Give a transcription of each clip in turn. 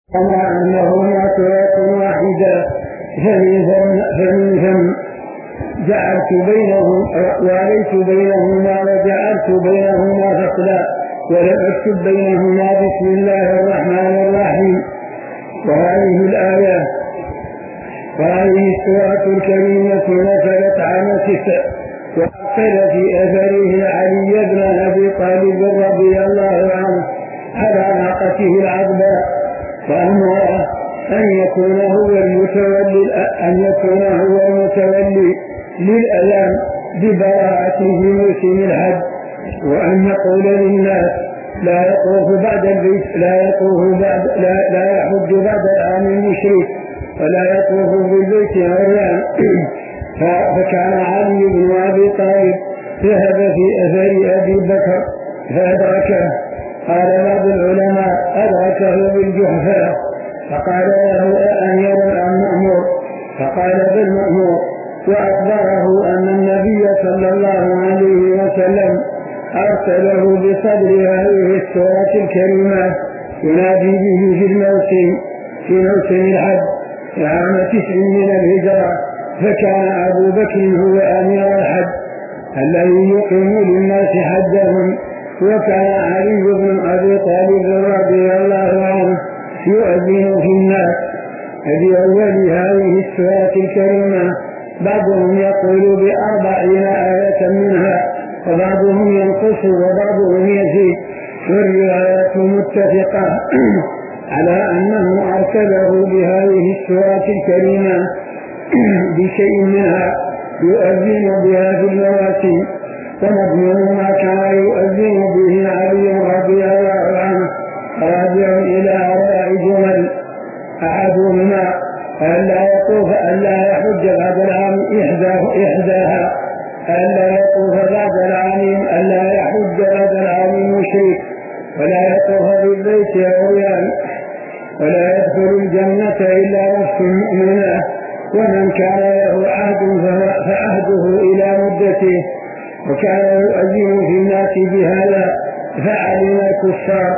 كما أنهما صورة واحدة فمن ثم جعلت وعليت بينهما وجعلت بينهما فصلا ولم أكتب بينهما بسم الله الرحمن الرحيم. وهذه الآية وهذه السورة الكريمة نزلت عام 9 وأرسل في أثره علي بن أبي طالب رضي الله عنه على ناقته العظماء فأمره أن يكون هو المتولي للأذان ببراءته موسم الحج، وأن يقول للناس لا يطوف بعد البيت لا يحج بعد العام المشرك ولا يطوف بالبيت عريان. فكان علي بن أبي طالب ذهب في أثر أبي بكر فأدركه. قال بعض العلماء أدركه بالجحفة فقال له أمير أم مأمور؟ فقال بالمأمور، وأخبره أن النبي صلى الله عليه وسلم أرسله بصدر هذه السورة الكريمة ينادي به في موسم الحج عام 9 من الهجرة. فكان أبو بكر هو أمير الحج الذي يقيم للناس حجهم، وكان علي بن أبي طالب رضي الله عنه يؤذن في الناس. بأول هذه السورة الكريمة بعضهم يقول ب40 آية منها وبعضهم ينقص وبعضهم يزيد، والروايات متفقة على أنه أرسله بهذه السورة الكريمة بشيء منها يؤذن بها في المواسم. ومضمون ما كان يؤذن به علي رضي الله عنه راجع إلى 4 جمل، أحدهما ألا يطوف ألا يحج بعد العام إحداها ألا يطوف بعد العام ألا يحج بعد العام مشرك ولا يطوف بالبيت عريان ولا يدخل الجنة إلا نفس مؤمنة، ومن كان له عهد فعهده إلى مدته. وكان يؤذن في الناس بهذا فعلم الكفار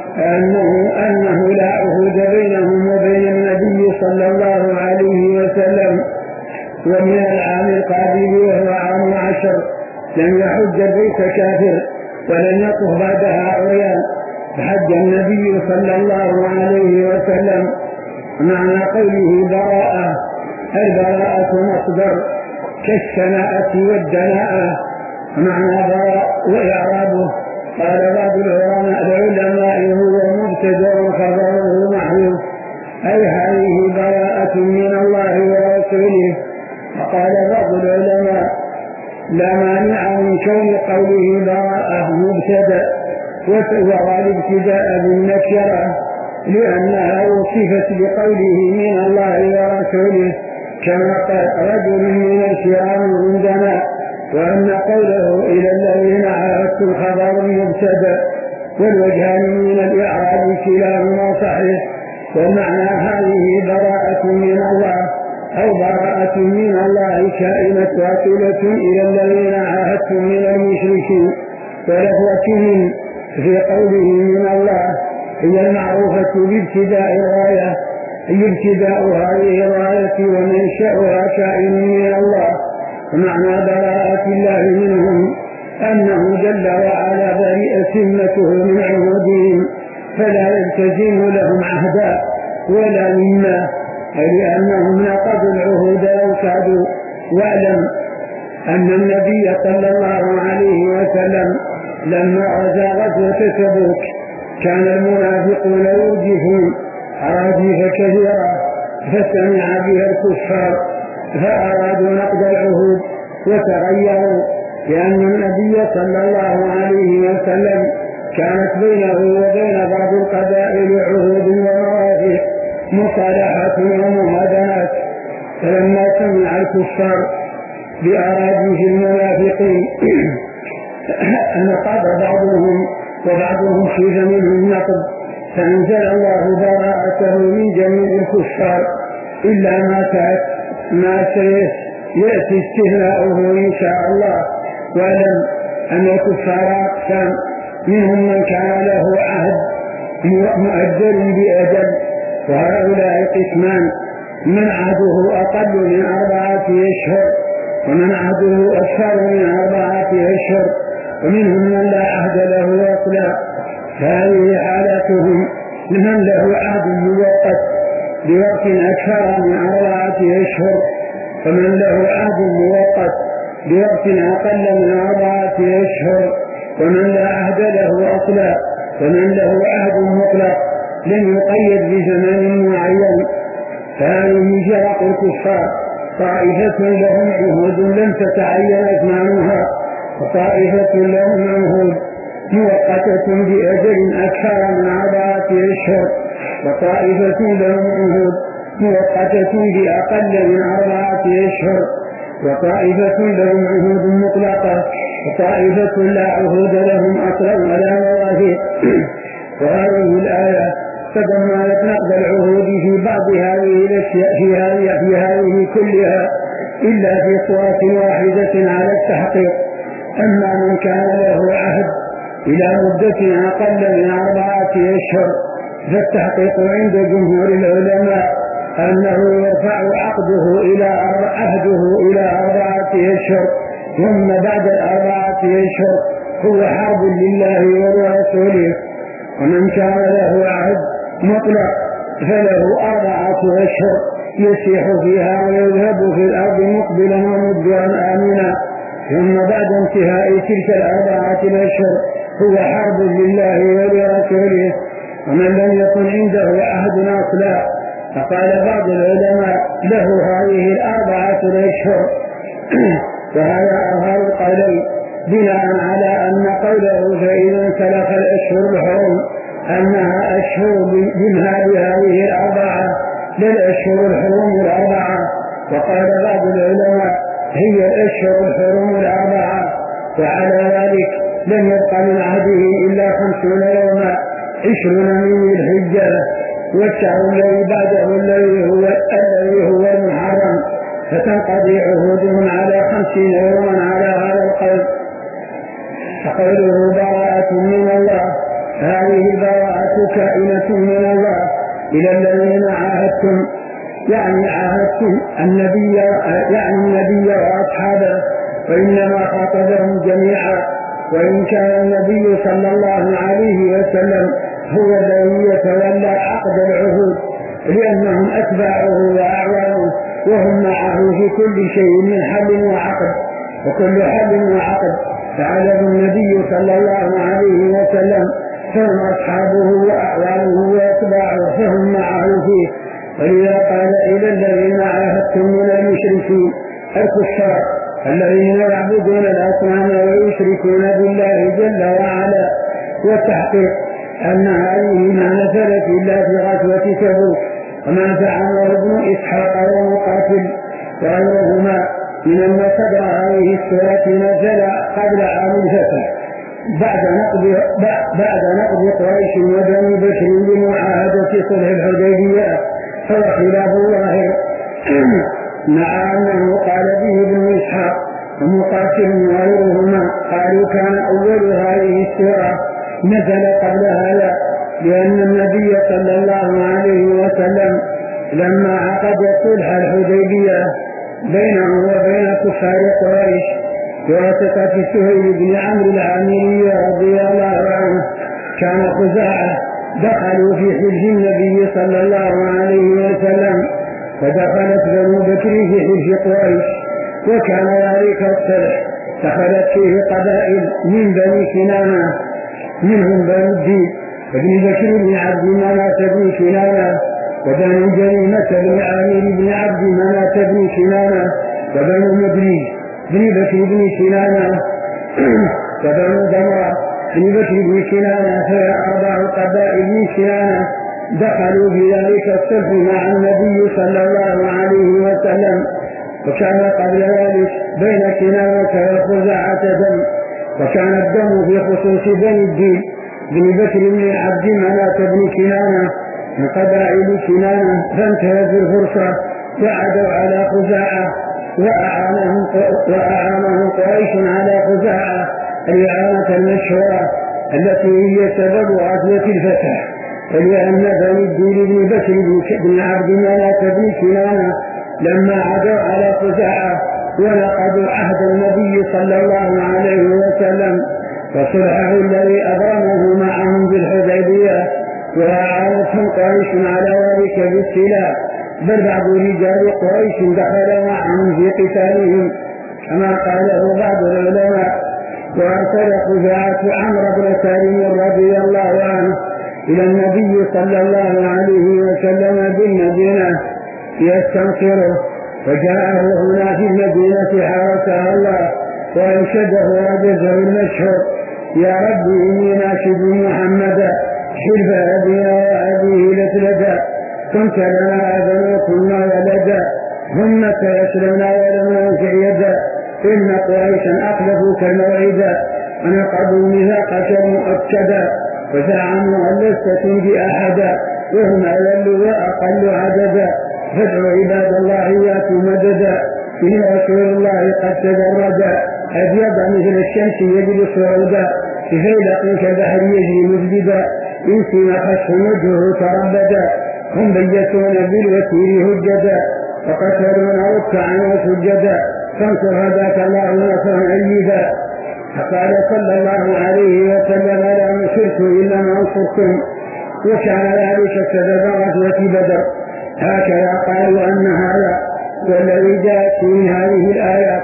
أنه لا عهود بينهم وبين النبي صلى الله عليه وسلم. ومن العام القادم وهو عام 10 لم يحج البيت كافر ولم يطف بعدها عريان، فحج النبي صلى الله عليه وسلم. معنى قوله براءة البراءة مصدر كالشناءة والدناءة، معنى براء وإعرابه قال بعض العلماء هو مبتدأ خبره محذوف، أي هذه براءة من الله ورسوله. وقال بعض العلماء لا مانع من كون قوله براءة مبتدأ وغالب ابتداء بالنكرة لأنها وصفت بقوله من الله ورسوله، كما قال رجل من الكرام عندنا، وأن قوله إلى الذين عاهدتم خبر مبتدأ، والوجهان من الإعراب كلاهما صحيح. ومعنى هذه براءة من الله أو براءة من الله كائنة واصلة إلى الذين عاهدتم من المشركين، ولهوة في قوله من الله هي المعروفة بابتداء الغاية، أي ابتداء هذه الغاية ومنشأها كائن من الله. ومعنى براءة الله منهم أنه جل وعلا بريء سمته من عهودهم فلا يلتزم لهم عهدا ولا مما، لأنهم نقضوا العهود لو كادوا. واعلم أن النبي صلى الله عليه وسلم لما غزا غزوة تبوك كان المنافقون يرجفون أراجيف كثيرة فسمع بها الكفار فأرادوا نقض العهود وتغيروا، لأن النبي صلى الله عليه وسلم كانت بينه وبين بعض القبائل عهود ومواثيق مصالحات ومهادنات. فلما سمع الكفار بأراجيف المنافقين نقض بعضهم وبعضهم خيف منه النقض، فأنزل الله براءته من جميع الكفار إلا ما سيأتي استثناؤه إن شاء الله. واعلم أن الكفار أقسام، منهم من كان له عهد مؤجل بأجل وهؤلاء قسمان: من عهده أقل من 4 أشهر، ومن عهده أكثر من 4 أشهر، ومنهم من لا عهد له أصلا. فهذه حالاتهم: من له عهد مؤقت بوقت أكثر من 4 أشهر، ومن له عهد مؤقت بوقت أقل من 4 أشهر، ومن لا عهد له أصلا، ومن له عهد مطلق لم يقيد بزمان معين. فهذه فرق الكفار: طائفة لهم عهود لم تتعين أزمانها، وطائفة لهم عهود مؤقتة بأجل أكثر من 4 أشهر، وطائفة لهم عهود مؤقتة بأقل من 4 أشهر، وطائفة لهم عهود مطلقة، وطائفة لا عهود لهم أصلا ولا مواثيق. وهذه الآية تضمنت نقض العهود في بعض هذه الأشياء في هذه كلها إلا في صورة واحدة على التحقيق. أما من كان له عهد إلى مدة أقل من 4 أشهر فالتحقيق عند جمهور العلماء أنه يرفع عهده إلى 4 أشهر، ثم بعد 4 أشهر هو حرب لله ورسوله. ومن كان له عهد مطلق فله 4 أشهر يسيح فيها ويذهب في الأرض مقبلا ومدبرا آمنا، ثم بعد انتهاء تلك 4 أشهر هو حرب لله ولرسوله. ومن لم يكن عنده عهد أصلا فقال بعض العلماء له هذه 4 أشهر وهذا أظهر القولين، بناء على أن قوله فإذا انسلخ الأشهر الحرم أنها أشهر بمهاد هذه 4 لا الأشهر الحرم 4. وقال بعض العلماء هي الأشهر الحرم 4، وعلى ذلك لم يبق من عهده إلا 50 يوما 20 من الحجة، والشهر الذي بعده الذي هو المحرم، فتنقضي عهودهم على 50 يوما على هذا القول. فقوله براءة من الله، هذه البراءة كائنة من الله إلى الذين عاهدتم، يعني عاهدتم النبي وأصحابه، وإنما خاطبهم جميعا. وإن كان النبي صلى الله عليه وسلم هو الذي يتولى عقد العهود لأنهم أتباعه وأعوانه، وهم معه في كل شيء من حل وعقد، وكل حل وعقد فعله النبي صلى الله عليه وسلم، فهم أصحابه وأعوانه وأتباعه فهم معه فيه. ولذا قال إلى الذين عاهدتم من المشركين الكفار الذين يعبدون الأصنام ويشركون بالله جل وعلا. والتحقيق أن هذه ما نزلت إلا في غزوة تبوك، وما فعله ابن إسحاق ومقاتل وغيرهما من أن صدر هذه السورة نزل قبل عام الفتح بعد نقض قريش وبني بشر بمعاهدة صلح الحديبية، فهو خلاف ظاهر مع أنه قال به ابن إسحاق ومقاتل وغيرهما قالوا كان أول هذه السورة نزل قبل هذا، لأن النبي صلى الله عليه وسلم لما عقد صلح الحديبية بينه وبين كفار قريش بواسطة سهيل بن عمرو العامري رضي الله عنه، كان خزاعة دخلوا في حلف النبي صلى الله عليه وسلم، فدخلت بنو بكر في حلف قريش، وكان ذلك الصلح دخلت فيه قبائل من بني كنانة، منهم بنو الدين وابن بكر بن عبد مناف بن كنانة، وبنو جريمة بن عامر بن عبد مناف بن كنانة، وبنو مدري بن بكر بن كنانة، وبنو دمرة بن بكر بن كنانة، فهي 4 قبائل من كنانة دخلوا في ذلك الصلح مع النبي صلى الله عليه وسلم. وكان قبل ذلك بين كنانة وخزاعة دم، وكان الدم في خصوص بني الدين بن بكر بن عبد مناف بن كنانة من قبائل كنانة، فانتهت الفرصة وعدوا على خزاعة وأعانهم قريش على خزاعة الإعانة المشهورة التي هي سبب غزوة الفتح. فلأن بني الدين بن بشر بن عبد مناف بن كنانة لما عدوا على خزاعة ونقضوا عهد النبي صلى الله عليه وسلم فصلحه الذي أبرمه معهم بالحديبية وأعانتهم قريش على ذلك بالسلاح، بل بعض رجال قريش دخل معهم في قتالهم كما قاله بعض العلماء. وأرسل خزاعة عمرو بن سالم رضي الله عنه إلى النبي صلى الله عليه وسلم بالمدينة يستنصره، فجاءه هنا في المدينة حارسها الله وأنشده رجزه المشهور: يا رب إني ناشد محمدا حلف أبينا وأبيه لتلدا، كنت لنا أبا وكنا ولدا، هم سيسلمنا ولم ننفع يدا، إن قريشا أخلفوك الموعدا ونقضوا ميثاقك مؤكدا، وزعموا أن لست تنجي أحدا وهم أذل وأقل عددا، فادعوا عباد الله ياتوا مددا، إن رسول الله قد تجردا، أبيض مثل الشمس يجري صعودا، بفيلق كالبحر يجري مجددا، إن سيما خشف وجهه تربدا، هم بيتون بالوتير هجدا، وقتلون ركعا وسجدا، فانصر هداك الله نصرا أيدا. فقال صلى الله عليه وسلم: لا نصرت إلا ما أنصرتم، وكان ذلك سبب غزوة بدر. هكذا قالوا أن هذا والذي جاءت في هذه الآيات،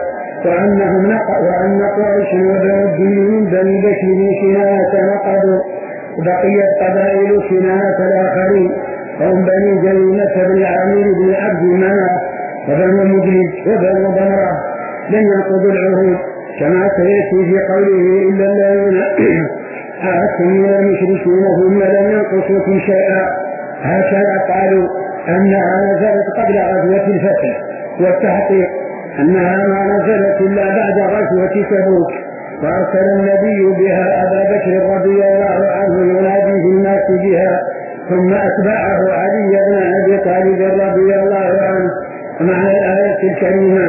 وأن قريش وبنو الدين من بني بشر بن كنانة نقضوا، بقيت قبائل كنانة الآخرين هم بني جريمة بن عامر بن عبد مناف وبنو مجلد وبنو ضمرة لم ينقضوا العهود، كما سيأتي في قوله: إلا الذين عاهدتم من المشركين ثم لم ينقصوكم شيئا. هكذا قالوا أنها نزلت قبل غزوة الفتح، والتحقيق أنها ما نزلت إلا بعد غزوة تبوك، فأرسل النبي بها أبا بكر رضي الله عنه ينادي في الناس بها، ثم أتبعه علي بن أبي طالب رضي الله عنه. معنى الآية الكريمة: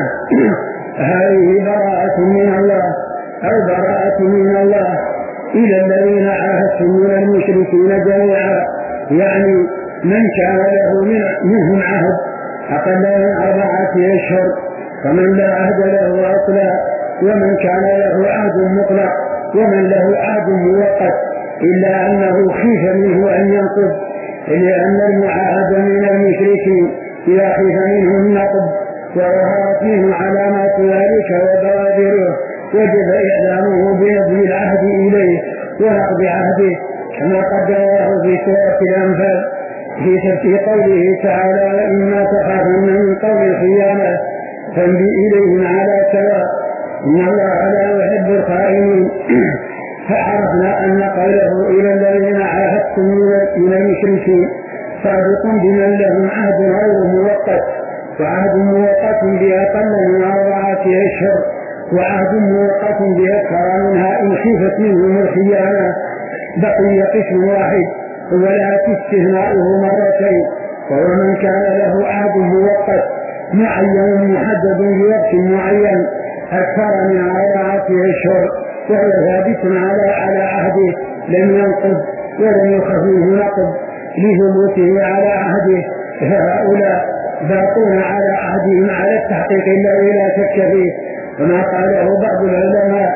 هذه براءة من الله أو براءة من الله إلى الذين عاهدتم من المشركين جميعا، يعني من كان له منهم عهد أقل من 4 أشهر، ومن لا عهد له أطلق، ومن كان له عهد مطلق، ومن له عهد مؤقت، إلا أنه خيف منه أن ينقض، لأن المعاهد من المشركين إذا خيف منه النقض وظهرت منه علامات ذلك وبوادره وجب إعلامه بنبذ العهد إليه ونقض عهده، كما قدره في سورة الأنفال في تفسير قوله تعالى: وإما تخافن من قوم الخيانة فانبئ إليهم على سواء إن الله لا يحب الخائنين. فعرفنا أن قوله إلى الذين عاهدتم من المشركين صادق بمن لهم عهد غير مؤقت، وعهد مؤقت بأقل من 4 أشهر، وعهد مؤقت بأكثر منها إن خيفت منهم الخيانة. بقي قسم واحد ولكن استثناؤه مرتين، وهو من كان له عهد مؤقت معين محدد بوقت معين أكثر من 4 أشهر، وهو ثابت على عهده لم ينقض ولم يخف منه نقض لثبوته على عهده، فهؤلاء باقون على عهدهم على التحقيق الذي لا شك فيه. وما قاله بعض العلماء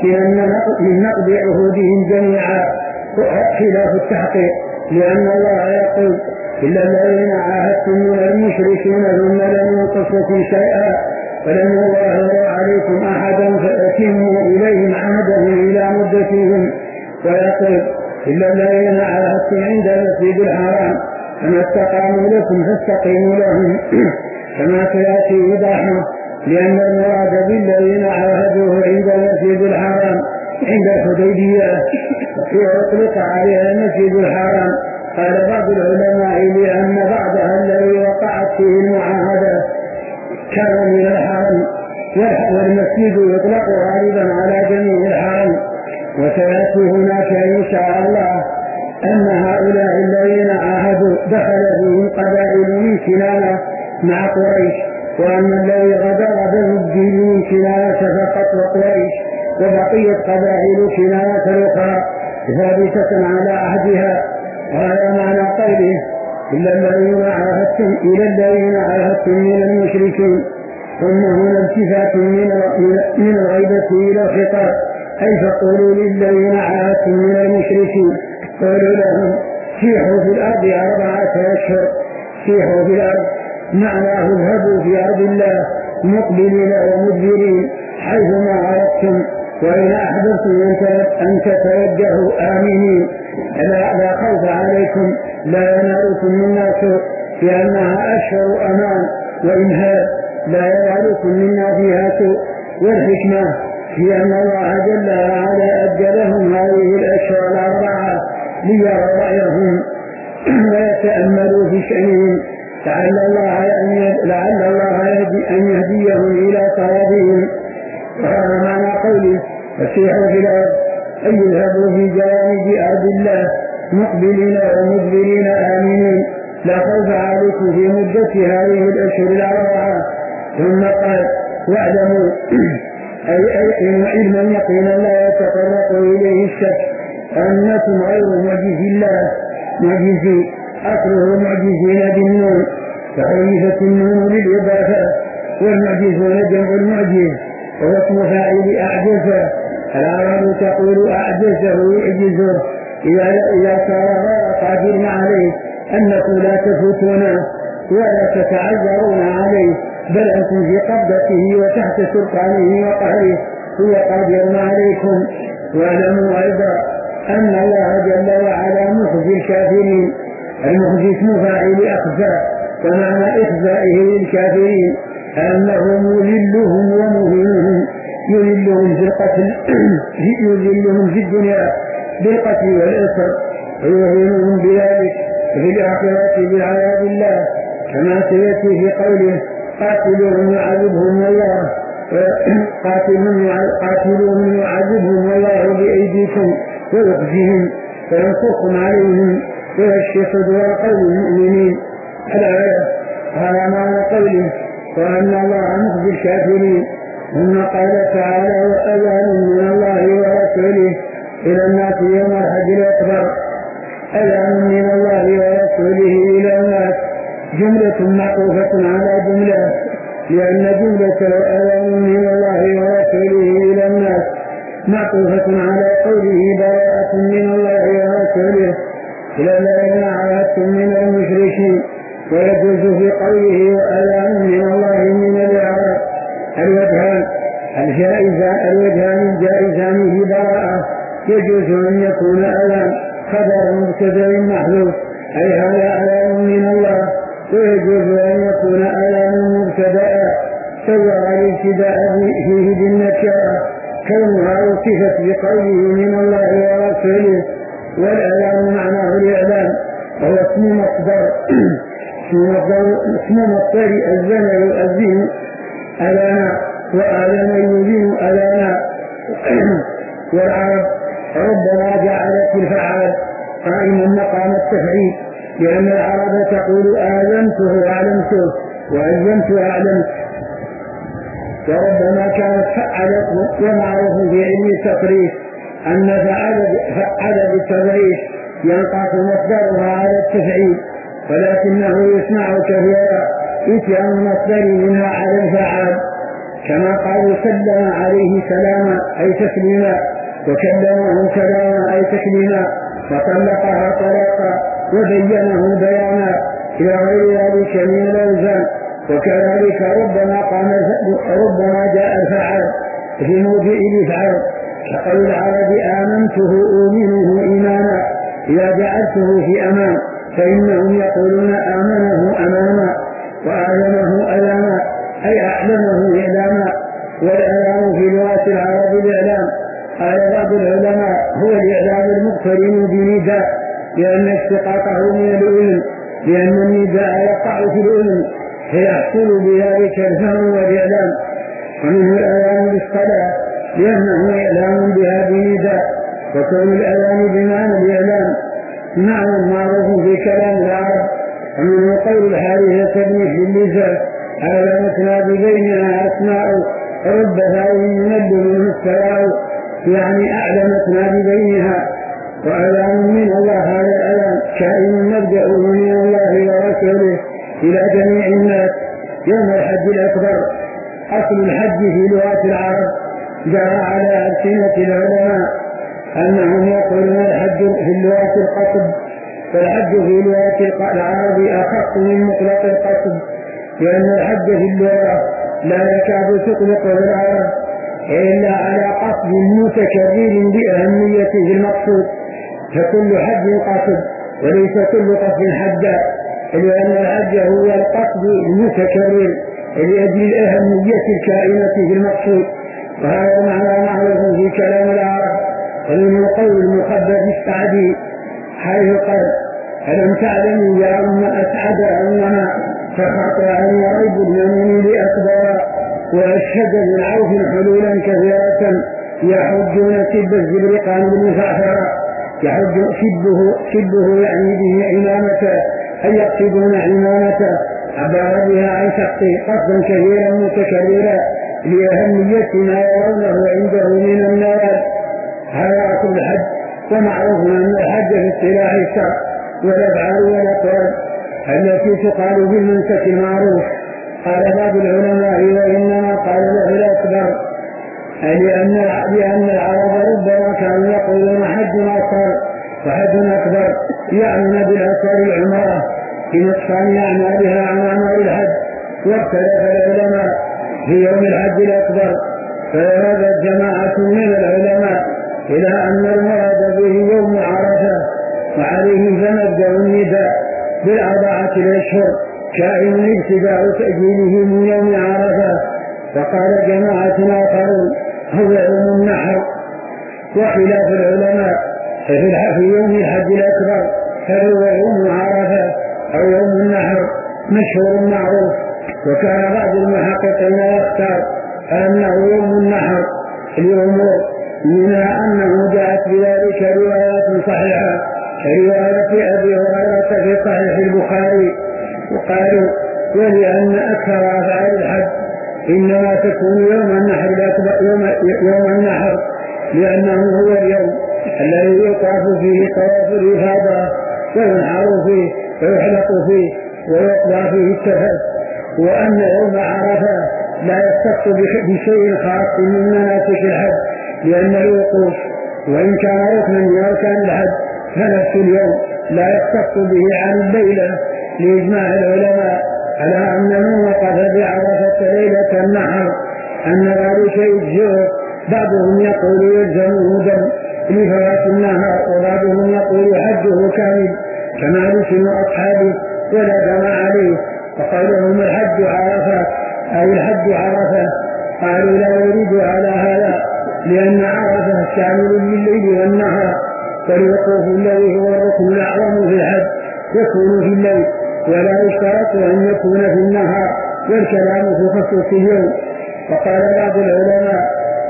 من نقض عهودهم جميعا خلاف التحقيق، لأن الله يقول: إلا الذين عاهدتم من المشركين ثم لم ينقصوكم شيئا ولم يظاهروا عليكم أحدا فأتموا إليهم عهدهم إلى مدتهم. ويقول: إلا الذين عاهدتم عند المسجد الحرام فما استقاموا لكم فاستقيموا لهم، كما سيأتي إيضاحه، لأن المراد بالذين عاهدوه عند المسجد الحرام عند الحديبية يطلق عليها المسجد الحرام. قال بعض العلماء: لأن بعضها الذي وقعت فيه المعاهدة كان من الحرم، والمسجد يطلق غالبا على جميع الحرم. وسيأتي هناك إن شاء الله أن هؤلاء الذين عاهدوا دخل فيهم قبائل من كنانة مع قريش، وأن الذي غدر بنو الدين من كنانة فقط وقريش، وبقيت قبائل كنانة الأخرى ثابتة على عهدها. وهذا معنى قوله إلى الذين عاهدتم من المشركين. ثم هنا التفات من الغيبة إلى الخطاب، أي فقولوا للذين عاهدتم من المشركين قولوا لهم سيحوا في الأرض 4 أشهر. سيحوا في الأرض معناه اذهبوا في أرض الله مقبلين ومدبرين حيثما أردتم، وإن أحببتم أن تتوجهوا آمنين لا خوف عليكم لا ينالكم منا سوء، لأنها أشهر أمان وإنهاء لا ينالكم منا فيها سوء. والحكمة في أن الله جل وعلا أجلهم هذه الأشهر 4 ليروا رأيهم ويتأملوا في شأنهم، لعل الله أن يهديهم إلى صوابهم. وهذا معنى قوله فسيحوا في الأرض، أي يذهبوا في جوانب أرض الله مقبلين ومدبرين آمنين لا خوف عليكم في مدة هذه الأشهر 4. ثم قال واعلموا أي علما يقينا لا يتطرق إليه الشك أنكم غير معجزي الله معجزي، أصله معجزين بالنون فحذفت النون للإضافة، والمعجزون جمع المعجز وهو اسم فاعل أعجزه. العرب تقول أعجزه يعجزه إذا صار غير قادر عليه، أنكم لا تفوتونه ولا تتعذرون عليه، بل أنتم في قبضته وتحت سلطانه وقهره، هو قادر عليكم. واعلموا أيضا أن الله جل وعلا مخزي الكافرين. المخزي اسم فاعل أخزى، ومعنى إخزائه للكافرين أنه مذلهم ومهينهم، يذلهم في القتل يذلهم في الدنيا بالقتل والأسر، ويهينهم بذلك في الآخرة بعذاب الله، كما سيأتي في قوله قاتلوهم يعذبهم الله بأيديكم ويخزيهم وينصركم عليهم ويشفي صدور قوم المؤمنين. الآية هذا معنى قوله وأن الله مخزي الكافرين. ثم قال تعالى وأذان من الله ورسوله إلى الناس يوم الحج الأكبر. أذان من الله ورسوله إلى الناس جملة معطوفة على جملة، لأن جملة الأذان من الله ورسوله إلى الناس معطوفة على قوله براءة من الله ورسوله إلى الذين عاهدتم من المشركين، ويجوز في قوله وأذان من الله من الإعراب الوجهان الجائزان في براءة. يجوز أن يكون أذان خبر مبتدأ محذوف أي هذا أذان من الله، ويجوز أن يكون أذان مبتدأ صور الابتداء فيه بالنكرة كونها وصفت بقوله من الله ورسوله. والأذان معناه الإعلان وهو اسم مصدر الزمن يؤذن أذانا وآذان يذين أذانا. والعرب ربما جعلت الفعال قائما مقام التفعيل، لأن العرب تقول آذنته أعلمته وأذنته أعلمت، وربما كانت فعلت ومعروف في علم التقريش أن فعل بالتبريش ينقص مصدرها على التفعيل، ولكنه يسمع كثيرا إتيان المصدر منها على الفعال، كما قالوا سلم عليه سلاما أي تسليما، وكلمه كلاما أي تكليما، فطلقها طلاقا وبينه بيانا إلى غير ذلك من الأوزان. وكذلك ربما جاء الفعال في موضع الإفعال كقول العرب آمنته أؤمنه إيمانا إذا جعلته في أمان، فإنهم يقولون آمنه أمانا وأعلمه ألاما أي أعلمه إعلاما. والإعلام في لغة العرب الإعلام قال بعض العلماء هو الإعلام المقترن بنداء، لأن اشتقاقه من الأذن، لأن النداء يقع في الأذن فيحصل بذلك الفهم والإعلام. ومنه الأذان بالصلاة لأنه إعلام بها بنداء، وكون الأذان بمعنى الإعلام معنى معروف في كلام العرب. ومنه قول الحارثة بن اللسان أعلمتنا ببيننا أسماء رب ثاء ينبه منه السواء، يعني أعلمتنا ببينها وأذان من الله. هذا الأذان كائن مبدأه من الله ورسوله إلى جميع الناس يوم الحج الأكبر. أصل الحج في لغة العرب جرى على ألسنة العلماء أنهم يقولون الحج في اللغة القصد، فالحج في لغة العرب أخف من مطلق القصد، لأن الحج في اللغة لا يكاد تطلق العرب إلا على قصد متكرر بأهميته المقصود، فكل حج قصد وليس كل قصد حجا، لأن الحج هو القصد المتكرر لأجل أهمية الكائنة في المقصود. وهذا معنى معروف في كلام العرب. ومن القول المخبر السعدي حيث قال: ألم تعلموا يا أم أسعد أمنا فخطأ أن يريب المؤمن بأكبر وأشهد من عوف حلولا كثيرة يحجون سب الزبرقان بالمسافرة. يحج سبه يعني به عمامة، أي يقصدون عمامة عبر بها عن شخصه قصدا كثيرا متكررا لأهمية ما يرونه عنده من النوال. هذا أصل الحج. ومعروف أن الحج في اصطلاح الشرع والأفعال والأقوال التي تقال بالمنسك المعروف. قال بعض العلماء: وإنما قال له الأكبر، لأن العرب ربما كانوا يقولون حج أصغر وحج أكبر، يعنون بالأكبر العمرة بنقصان أعمالها عن أعمال الحج. واختلف العلماء في يوم الحج الأكبر، فذهبت جماعة من العلماء إلى أن المراد به يوم عرفة، وعليه فنبدأ النداء بالأربعة الأشهر كائن ابتداء تأجيله من يوم عرفة. فقال جماعة آخرون: هو يوم النحر. وخلاف العلماء في يوم الحج الأكبر هل هو يوم عرفة أو يوم النحر مشهور معروف. وكان بعض المحققين يختار أنه يوم النحر لأمور، منها أنه جاءت بذلك روايات صحيحة كرواية أبي هريرة في صحيح البخاري. وقالوا: ولأن أكثر أفعال الحج إنما تكون يوم النحر الأكبر، يوم النحر، لأنه هو اليوم الذي يطاف فيه طواف الإفاضة وينحر فيه ويحلق فيه ويقضى فيه التفت. وأن يوم عرفة لا يختص بشيء خاص من مناسك الحج، لأن الوقوف وإن كان ركنا من أركان الحج فنفس اليوم لا يختص به عن الليلة، لإجماع العلماء على أن من وقف بعرفة ليلة النحر أن ذلك يجزئه. بعضهم يقول يلزمه دم لفوات النهار، وبعضهم يقول حجه كامل كمالك وأصحابه ولا دم عليه. فقالهم الحج عرفة أي الحج عرفة. قالوا: لا يريد على هذا، لأن عرفة شامل لليل والنهار، فالوقوف الذي هو الركن الأعظم في الحج يكون في الليل ولا يشترط أن يكون في النهار، والكلام في خصوص اليوم. وقال بعض العلماء: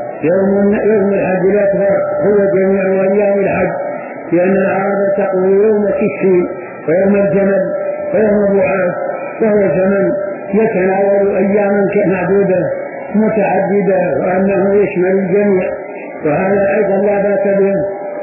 يوم الحج الأكبر هو جميع أيام الحج، لأن العرب تقول يوم كشف ويوم الجمل ويوم بعاث، وهو زمن يتناول أياما معدودة متعددة، وأنه يشمل الجميع، وهذا أيضا لا بأس به.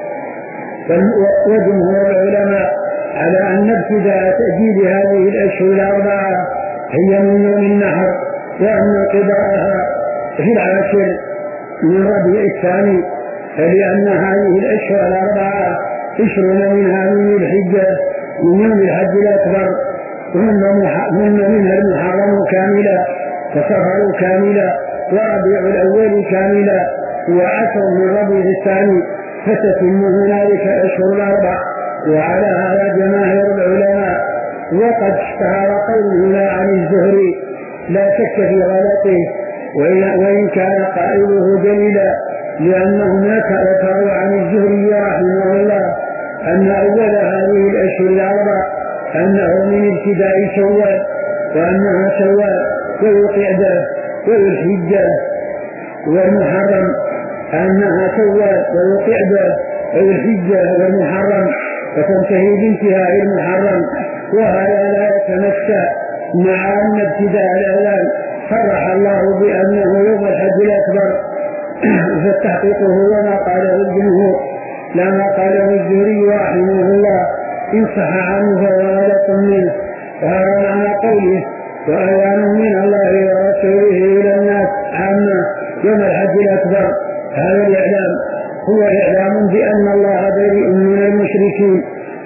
وجمهور العلماء على أن ابتداء تأجيل هذه الأشهر الأربعة هي من يوم النحر، وأن قضاءها في العاشر من ربيع الثاني، فلأن هذه الأشهر الأربعة 20 منها من الحجة من يوم الحج الأكبر، ومن منها المحرم كاملا وصفر كاملا وربيع الأول كاملا وعشر من ربيع الثاني، فتتم هنالك أشهر الأربع. وعلى هذا جماهير العلماء. وقد اشتهر قوله عن الزهري لا شك في غلطه، وإن كان قائله جليلا، لأنه ذكر عن الزهري رحمه الله أن أول هذه الأشهر الأربع أنه من ابتداء شوال، وأنها شوال وذو-القعدة وذو-الحجة، والمحرم أنها شوال وذو-القعدة وذو-الحجة والمحرم، فتنتهي بانتهاء المحرم. وهذا لا يتمشى مع أن ابتداء الإعلان صرح الله بأنه يوم الحج الأكبر، فالتحقيق هو ما قاله الجمهور لا ما قاله الزهري رحمه الله إن صح عنه فهو غلط منه. وهذا معنى قوله وأذان من الله ورسوله إلى الناس عامة يوم الحج الأكبر. هذا الإعلام هو إعلام بأن الله بريء من المشركين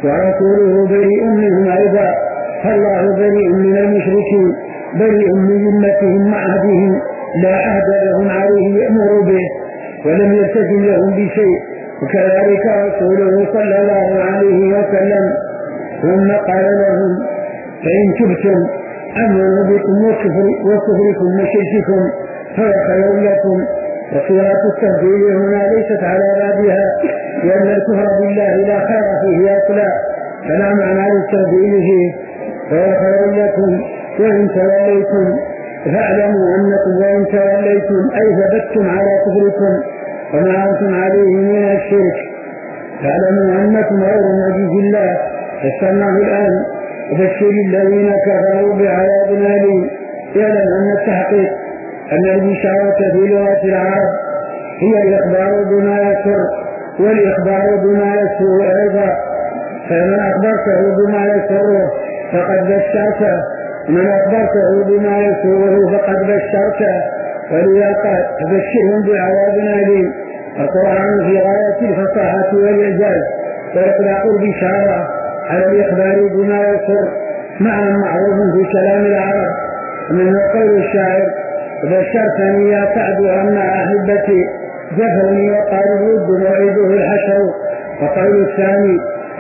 ورسوله بريء منهم أيضا. فالله بريء من المشركين بريء من ذمتهم وعهدهم لا عهد لهم عليه يأمر به ولم يلتزم لهم بشيء. وكذلك رسوله صلى الله عليه وسلم ثم قال لهم فإن تبتم عن ذنوبكم وكفركم وشرككم فهو خير لكم. وصورة التهديد هنا ليست على بابها لأن الكفر بالله لا خير فيه أصلا فلا معنى للتهديد فيه. فهو خير لكم وإن توليتم فاعلموا أنكم وإن توليتم أي ثبتتم على كفركم وما أنتم عليه من الشرك فاعلموا أنكم غير معجز الله. فاستمعوا الآن وبشر الذين كفروا بعذاب أليم. يعلم أن التحقيق أن البشارة في لغة العرب هي الإخبار بما يسر والإخبار بما يسر أيضا. فمن أخبرته بما يسره فقد بشرته ومن أخبرته بما يسره فقد بشرته. ولذا قال فبشرهم بعذاب أليم. القرآن في غاية الفصاحة والإعجاز ويطلق البشارة على الإخبار بما يسر معنى معروف في كلام العرب ومنه قول الشاعر بشرتني يا سعد أن أحبتي زفرني وقال الود موعده الحشر. وقول الثاني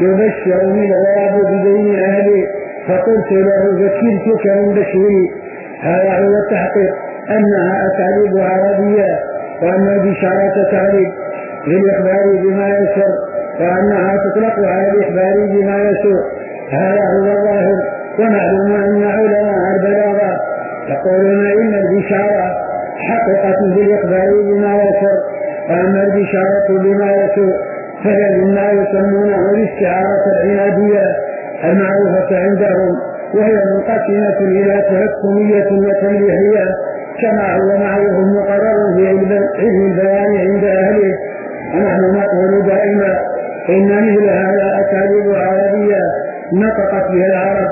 يبشرني الغراب بدين أهلي فقلت له ذكرتك من بشري. هذا هو التحقيق أنها أساليب عربية وأن البشارة تعريب للإخبار بما يسر وأنها تطلق على الإخبار بما يسر. هذا هو الظاهر. ومعلوم أن علماء البلاغة يقولون إن البشارة حقيقة بالإخبار بما يسر وأما البشارة بما يسر فهي مما يسمونه الاستعارة العنادية المعروفة عندهم وهي منقسمة إلى تهكمية وتمليحية كما هو معروف مقرر في علم البيان عند أهله. ونحن نقول دائما إن مثل هذا أساليب عربية نطقت بها العرب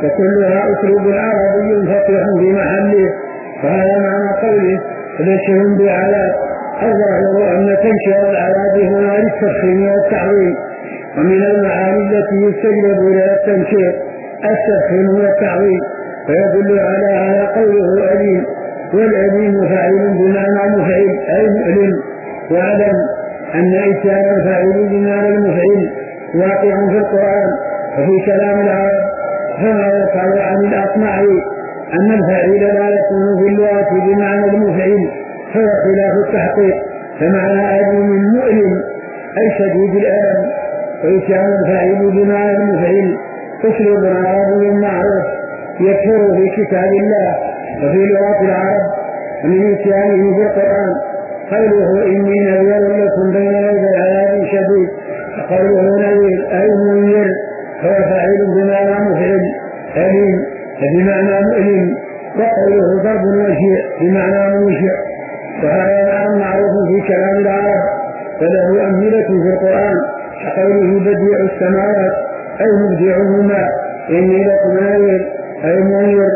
وكلها أسلوب عربي فصيح في محله. فهذا معنى قوله فبشرهم بعذاب. الظاهر أن تنشئ العذاب هنا للتفخيم والتعظيم. ومن المعاني التي يستجلب لها التنشئ التفخيم والتعظيم فيدل على قوله أليم. والأليم فاعل بمعنى مفعل أي مؤلم. واعلم أن إتيان الفاعل بمعنى المفعل واقع في القرآن وفي كلام العرب. فما يقع عن الأصمعي أن الفاعل لا يكون في اللغة بمعنى المفعل فهو خلاف التحقيق. فمعنى أليم مؤلم أي شديد الألم. وإتيان الفاعل بمعنى المفعل أسلوب عربي معروف يكثر في كتاب الله وفي لغة العرب ومن إتيانه في القرآن قوله إني نذير لكم بين يدي عذاب شديد. وقوله نذير أي منذر هو فاعل بمعنى مفعل أليم بمعنى مؤلم. وقوله ضرب وشيع بمعنى موشع. وهذا معنى معروف في كلام العرب فله أمثلة في القرآن كقوله بديع السماوات أي مبدعهما إني لكم نذير أي منذر.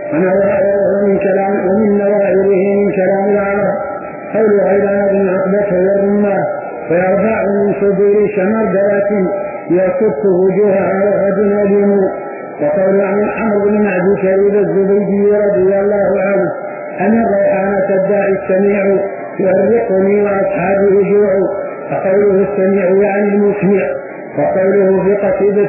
ونظائره من كلام ومن نظائره من كلام العرب قول غير بن عقبة والرماه ويرفع من صدور شمردلة يصف وجوهها وغد أليم. وقول عمرو بن معدي كريب الزبيدي رضي الله عنه أن الريحانة الداعي السميع يؤرقني وأصحابه جوع. فقوله السميع يعني المسمع. وقوله في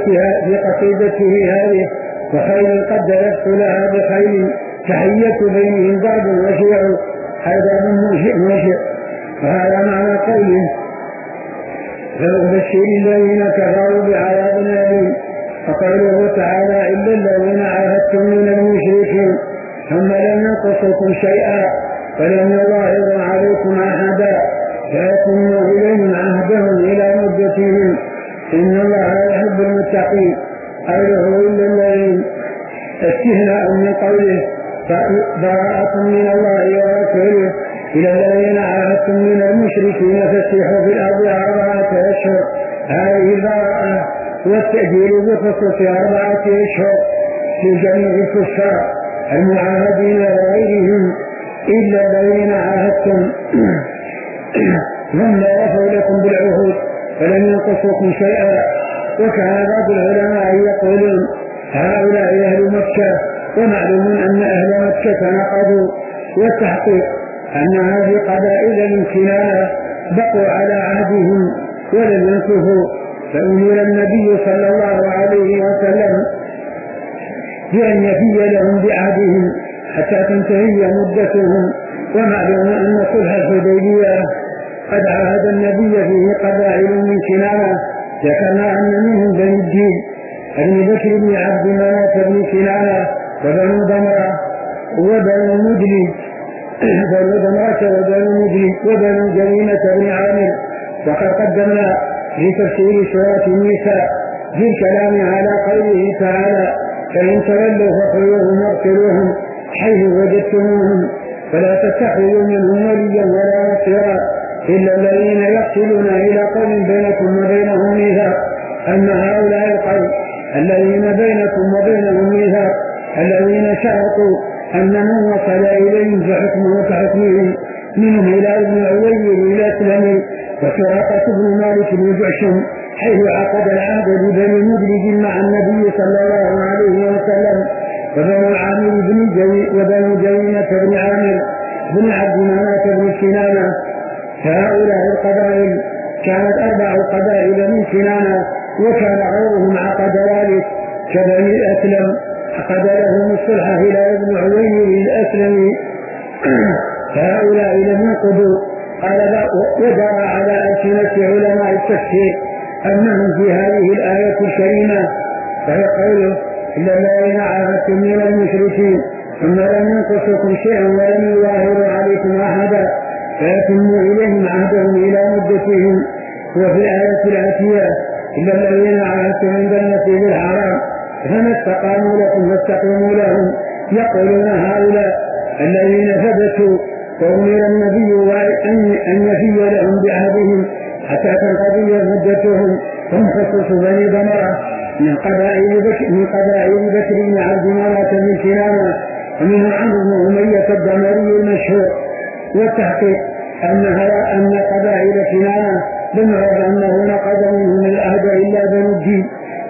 قصيدته هذه وخيل قد دلفت لها بخيل تحية بينهم ضرب وشيع هذا من منشئ. وهذا معنى قوله فبشر الذين كفروا بعذاب أليم. وقوله تعالى إلا الذين عاهدتم من المشركين ثم لم ينقصكم شيئا ولم يظاهروا عليكم أحدا فيتموا إليهم عهدهم إلى مدتهم إن الله يحب المتقين. قوله إلا الذين استثناء من قوله براءة من الله ورسوله إلى الذين عاهدتم من المشركين فسيحوا في الأرض 4 أشهر. هذه البراءة والتأجيل بخصوص 4 أشهر لجميع الكفار المعاهدين وغيرهم إلا الذين عاهدتم ثم وفوا لكم بالعهود فلم ينقصوكم شيئا. وكان بعض العلماء يقولون هؤلاء أهل مكة، ومعلوم أن أهل مكة نقضوا، والتحقيق أنها في قبائل من كنانة بقوا على عهدهم ولم ينكثوا، فأمر النبي صلى الله عليه وسلم بأن يفي لهم بعهدهم حتى تنتهي مدتهم. ومعلوم أن صلح الحديبية قد عاهد النبي فيه قبائل من كنانة، ذكرنا أن منهم بني الدين ابن بكر بن عبد مناف بن كنانة وبنو ضمرة وبنو مدلج وبنو جريمة بن عامر. وقد قدمنا في تفسير سورة النساء في الكلام على قوله تعالى فإن تولوا فخذوهم واقتلوهم حيث وجدتموهم فلا تتخذوا منهم وليا ولا نصيرا إلا الذين يقتلون إلى قوم بينكم وبينهم ميثاق. أما هؤلاء القوم الذين بينكم وبينهم ميثاق الذين شرطوا أن من وصل إليهم فحكمه كحكمهم منهم إلى ابن عويل إلى أسلم وسراقة بن مالك بن جعشم حيث عقد العهد ببني مدلج مع النبي صلى الله عليه وسلم وبنو عامر وبنو جريمة بن عامر بن عبد مناف بن كنانة. فهؤلاء القبائل كانت 4 قبائل من كنانة، وكان غيرهم عقد ذلك كبني أسلم عقد لهم الصلح إلى ابن عويل الأسلمي. فهؤلاء لم ينقضوا. قال وجرى على ألسنة علماء التفسير أنهم في هذه الآية الكريمة فهي قوله إلا الذين عاهدتم من المشركين ثم لم ينقصوكم شيئا ولم يظاهروا عليكم أحدا فيتموا إليهم عهدهم إلى مدتهم. وفي الآية الآتية إلا الذين عاهدتم عند المسجد الحرام فما استقاموا لكم فاستقيموا لهم. يقولون هؤلاء الذين ثبتوا وأمر النبي أن يفي لهم بعهدهم حتى تنقضي مدتهم. هم خصوص بني ضمرة من قبائل بكر بن عبد مناف بن كنانة ومنهم عمرو بن أمية الدمري المشهور. والتحقيق أن قبائل كنانة لم يرد أنه نقض منهم العهد إلا بنو الدين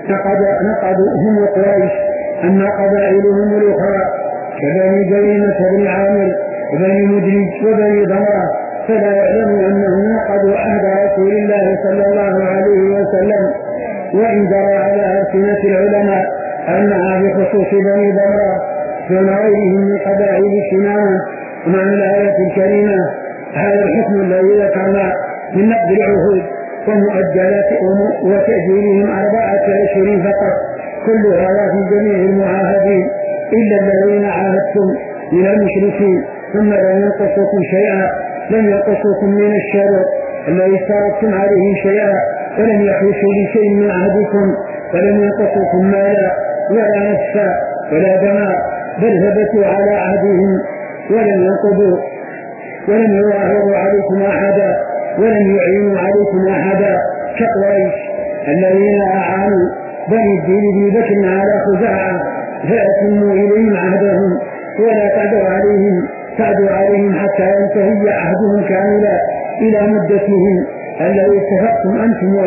نقضوا هم قريش. أما قبائلهم الأخرى كبني جريمة بن عامر وبني مدلج وبني ضمرة فلا يعلم أنهم نقضوا عهد رسول الله صلى الله عليه وسلم. وإن جرى على ألسنة العلماء أنها بخصوص بني ضمرة دون غيرهم من قبائل كنانة. ومعنى الآية الكريمة هذا الحكم الذي ذكرنا من نقض العهود ومؤجلات وتأجيلهم 4 أشهر فقط كل هذا في جميع المعاهدين إلا الذين عاهدتم من المشركين ثم لم ينقصوكم شيئا لم ينقصوكم من الشرط الذي اشترطتم عليه شيئا ولم يحوشوا لشيء من عهدكم ولم ينقصوكم مالا ولا نفسا ولا دماء بل ثبتوا على عهدهم ولم ينقضوا ولم يظاهروا عليكم أحدا ولم يعينوا عليكم أحدا كقريش الذين أعانوا بني الدين بن بكر على خزاعة فأتموا إليهم عهدهم ولا تعدوا عليهم حتى ينتهي عهدهم كاملا إلى مدتهم التي اتفقتم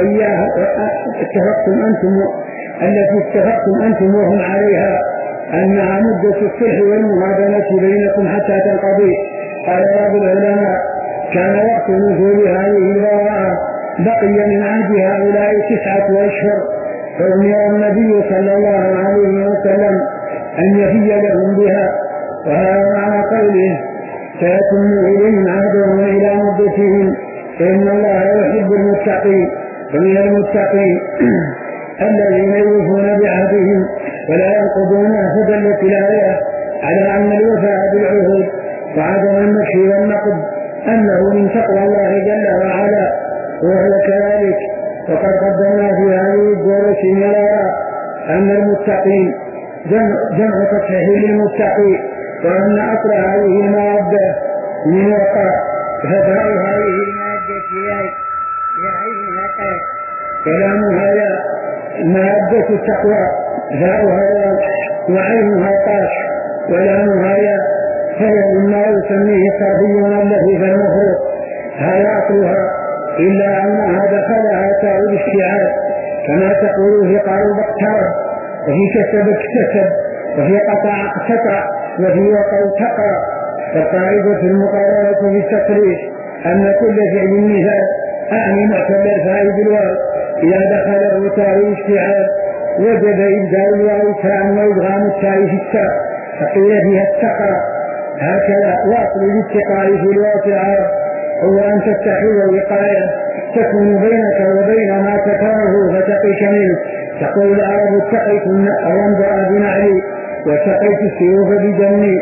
أنتم وهم عليها أنها مدة الصلح والمهادنة بينكم حتى تنقضي. قال بعض العلماء كان وقت نزول هذه البراءة بقي من عهد هؤلاء 9 أشهر فأمر النبي صلى الله عليه وسلم أن يفي لهم بها. وهذا معنى قوله سيتم إليهم عهدهم إلى مدتهم فإن الله يحب المتقين. ومن المتقين الذين يوفون بعهدهم ولا ينقضونه. فدلت الآية على أن الوفاء بالعهود وعدم المشي والنقض أنه من تقوى الله جل وعلا وهو كذلك. وقد قدمنا في هذه الدورة مرارا أن المتقين جمع تصحيح للمتقين وأن أصل هذه المادة من وقاء. فباء هذه المادة يعينها قاف، كلامها يا مادة التقوى، باءها يا وعينها قاف ولامها يا، فهي مما يسميه الصرفيون الذي فالمفروض هذا أصلها، إلا أنها دخلها تاء الاشتعال كما تقول في قارب اقترب، وفي كسب اكتسب، وفي قطع اقتطع، وفي وقع تقع. فالقاعدة المقررة في التصريف أن كل فعل مثال أعني معتبر الفاء بالواو إذا دخله تاء الاشتعال وجب إبدال الواو تاء وإدغام التاء في التاء، فقيل فيها اتقى. هكذا واصل الاتقاء في لغة العرب هو أن تتخذ وقاية تكون بينك وبين ما تكره فتقيك منه. تقول العرب اتقيت الرمضاء بنعلي واتقيت السيوف بدمي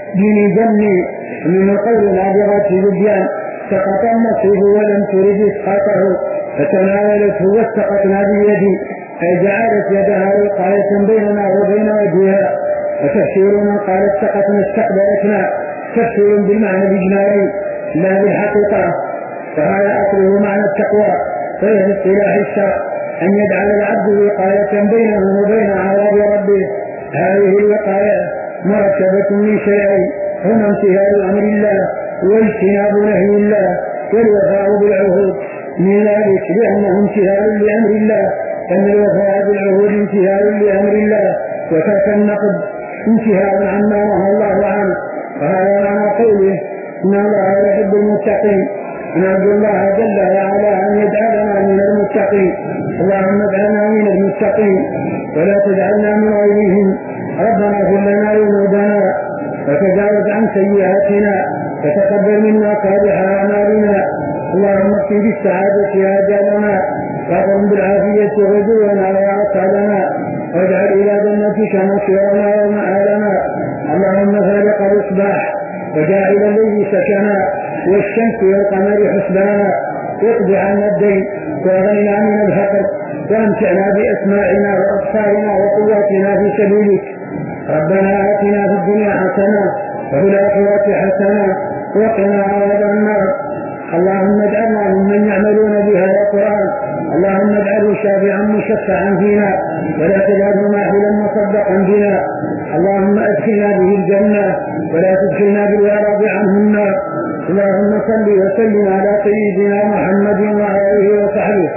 من قول العبرات لبيان سقط النصيب ولم ترد اسقاطه فتناولته واستقطنا بيدي، أي جعلت يدها وقاية بيننا وبين وجهها. وتفسير من قال استقطنا استقبلتنا تفسير بالمعنى الإجمالي لا بالحقيقة، فهذا أصله معنى التقوى. فهي في اصطلاح الشرع أن يجعل العبد وقاية بينه وبين عذاب ربه. هذه الوقاية مركبة من شيئين هما امتثال أمر الله واجتناب نهي الله والوفاء بالعهود. من ذلك لأنه امتثال لأمر الله، أن الوفاء بالعهود امتثال لأمر الله، وترك النقد امتثال عما نهى الله عنه. وهذا معنى قوله إن الله يحب المتقين. نرجو الله جل وعلا أن يجعلنا من المتقين. اللهم اجعلنا من المتقين ولا تجعلنا من غيرهم. ربنا اغفر لنا ذنوبنا وتجاوز عن سيئاتنا وتقبل منا صالح أعمالنا. اللهم اكفِ بالسعادة آجالنا واغفر بالعافية غدونا وآصالنا واجعل إلى جنتك مصيرنا ومآلنا. اللهم فالق الإصباح وجاعل الليل سكنا والشمس والقمر حسبانا، واقض عنا الدين واغننا من الفقر وامتعنا بأسماعنا وأبصارنا وقواتنا في سبيلك. ربنا آتنا في الدنيا حسنة وفي الآخرة حسنة وقنا عذاب النار. اللهم اجعلنا ممن يعملون بهذا القرآن. اللهم اجعله شافعا مشفعا فينا ولا تجعله ماحلا مصدقا بنا. اللهم ادخلنا به الجنة ولا تدخلنا بالإعراض عنه النار. اللهم صل وسلم على سيدنا محمد وعلى آله وصحبه.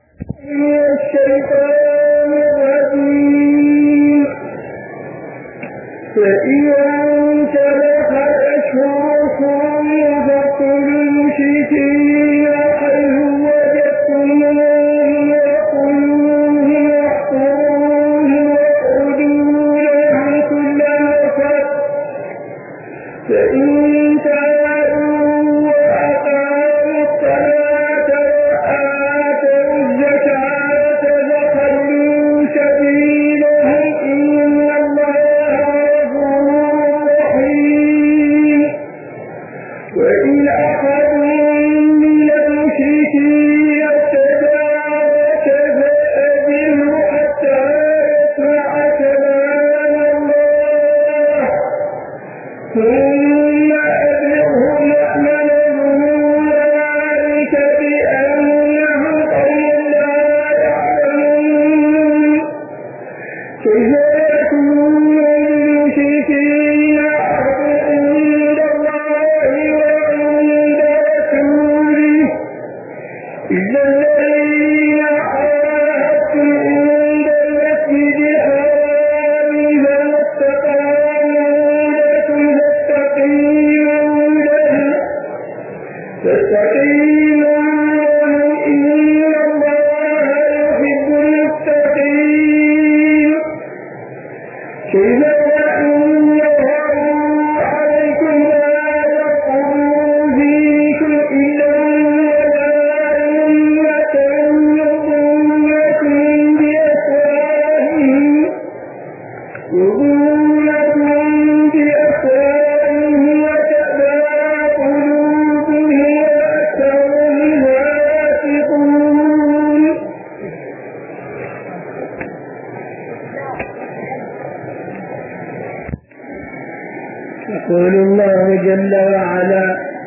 الشيطان الرجيم. فإذا انسلخ الأشهر الحرم فاقتلوا المشركين حيث وجدتموهم واقتلوهم واحصروهم واقعدوا لهم كل مرصد. فإن تابوا وأقاموا الصلاة وآتوا الزكاة فخلوا سبيلهم إن الله غفور رحيم. وإن أخذوا من المشركين استجارك فأجره حتى يسمع كلام الله ثم أبلغه مأمنه. ذلك بأنهم قوم لا يعلمون. كيف يكون للمشركين عهد عند الله وعند رسوله إلا الذين عاهدتم عند المسجد الحرام فما استقاموا لكم فاستقيموا لهم إن الله يحب المتقين. كيف وإن يظهروا عليكم لا يرقبوا فيكم إلا ولا ذمة يرضونكم بأفواههم وتأبى قلوبهم وأكثرهم فاسقون. يقول الله جل وعلا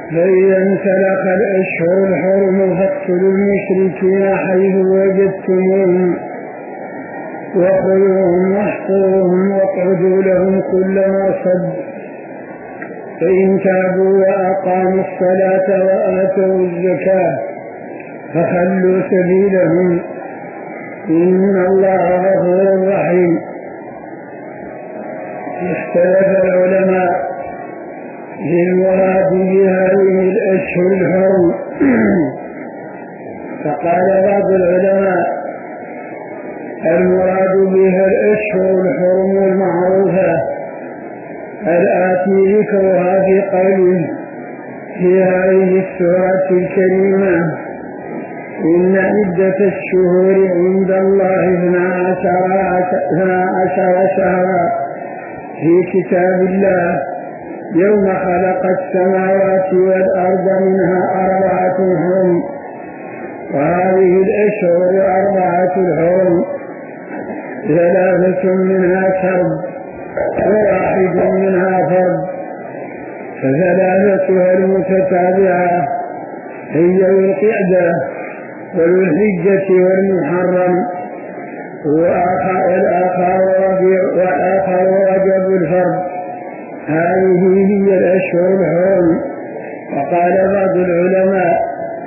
فإذا انسلخ الأشهر الحرم فاقتلوا المشركين حيث وجدتموهم وخذوهم واحصروهم واقعدوا لهم كل مرصد، فإن تابوا وأقاموا الصلاة وآتوا الزكاة فخلوا سبيلهم إن الله غفور رحيم. اختلف العلماء في المراد بهذه الأشهر الحرم، فقال بعض العلماء المراد بها الأشهر الحرم المعروفة الآتي ذكرها في قوله في هذه السورة الكريمة إن عدة الشهور عند الله 12 شهرا في كتاب الله يوم خلق السماوات والأرض منها 4 حرم، وهذه الأشهر 4 حرم 3 منها شرب و1 منها فرد، ف3 المتتابعة هي القعدة والحجة والمحرم، والآخر رجب الفرد. هذه هي الأشهر الحرم. وقال بعض العلماء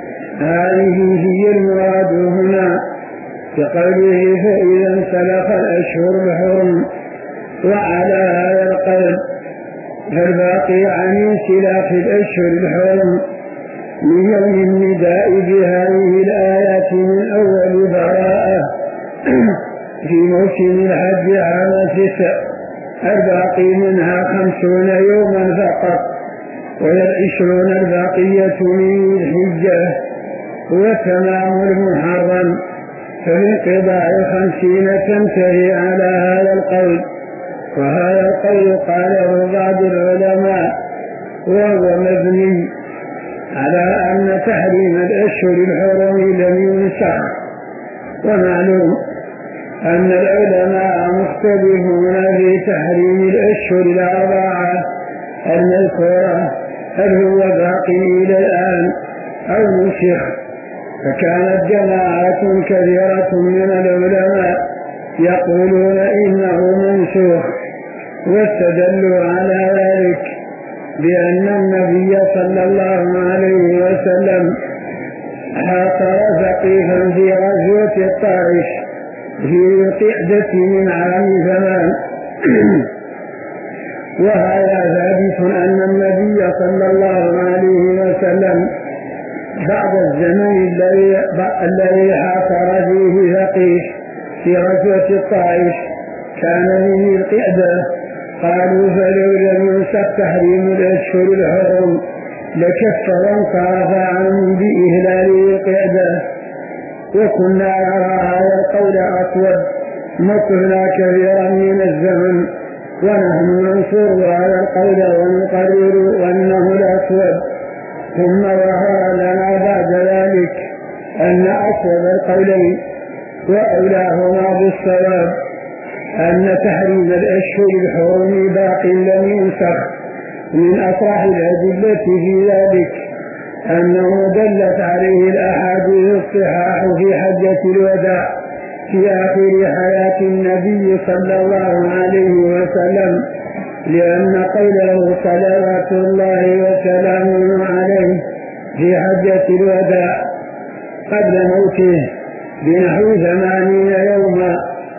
هذه هي المراد هنا بقوله فإذا انسلخ الأشهر الحرم. وعلى هذا القول فالباقي عن انسلاخ الأشهر الحرم من يوم النداء بهذه الآيات من أول براءة في موسم الحج عام 9، الباقي منها 50 يوما فقط، وال20 الباقية من الحجة وتمام المحرم، فبانقضاء 50 تنتهي على هذا القول. وهذا القول قاله بعض العلماء وهو مبني على أن تحريم الأشهر الحرم لم ينسخ. ومعلوم أن العلماء مختلفون في تحريم الأشهر 4 المذكورة هل هو باق إلى الآن أو نسخ، فكانت جماعات كثيرة من العلماء يقولون إنه منسوخ، واستدلوا على ذلك بأن النبي صلى الله عليه وسلم حاصر ثقيفا في غزوة الطائف في القعدة من عام 8، وهذا ثابت أن النبي صلى الله عليه وسلم بعد الزمن الذي حاصر فيه ثقيف في غزوة الطائف كان من القعدة. قالوا فلو لم ينسخ تحريم الأشهر الحرم لكف وانصرف عنه بإهلال القعدة. وكنا نرى هذا القول أسود مطلنا كثيرا من الزمن، ونحن ننصر هذا القول ونقرر أنه الأسود. ثم ظهر لنا بعد ذلك أن أسود القولين وأولاهما بالصواب أن تحريم الأشهر الحرم باق لم ينسخ. من أصرح الأدلة في ذلك أنه دلت عليه الأحاديث الصحاح في حجة الوداع في آخر حياة النبي صلى الله عليه وسلم، لأن قوله صلوات الله وسلامه عليه في حجة الوداع قبل موته بنحو 80 يوما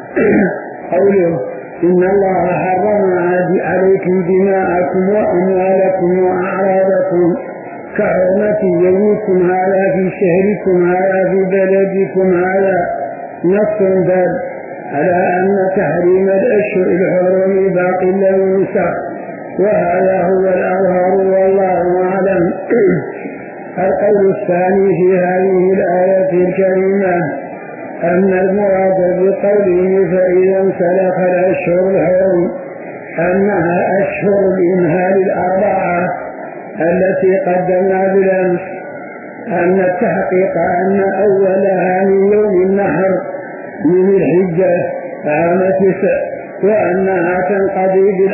قوله إن الله حرم عليكم دماءكم وأموالكم وأعراضكم كحرمة يومكم هذا في شهركم هذا في بلدكم هذا، نص دال على أن تحريم الأشهر الحرم باق لم ينسخ، وهذا هو الأظهر والله أعلم. القول الثاني في هذه الآية الكريمة أن المراد بقوله فإذا انسلخ الأشهر الحرم أنها أشهر الإمهال 4 التي قدمنا بالأمس، أن التحقيق أن أولها من يوم النحر من الحجة عام 9، وأنها تنقضي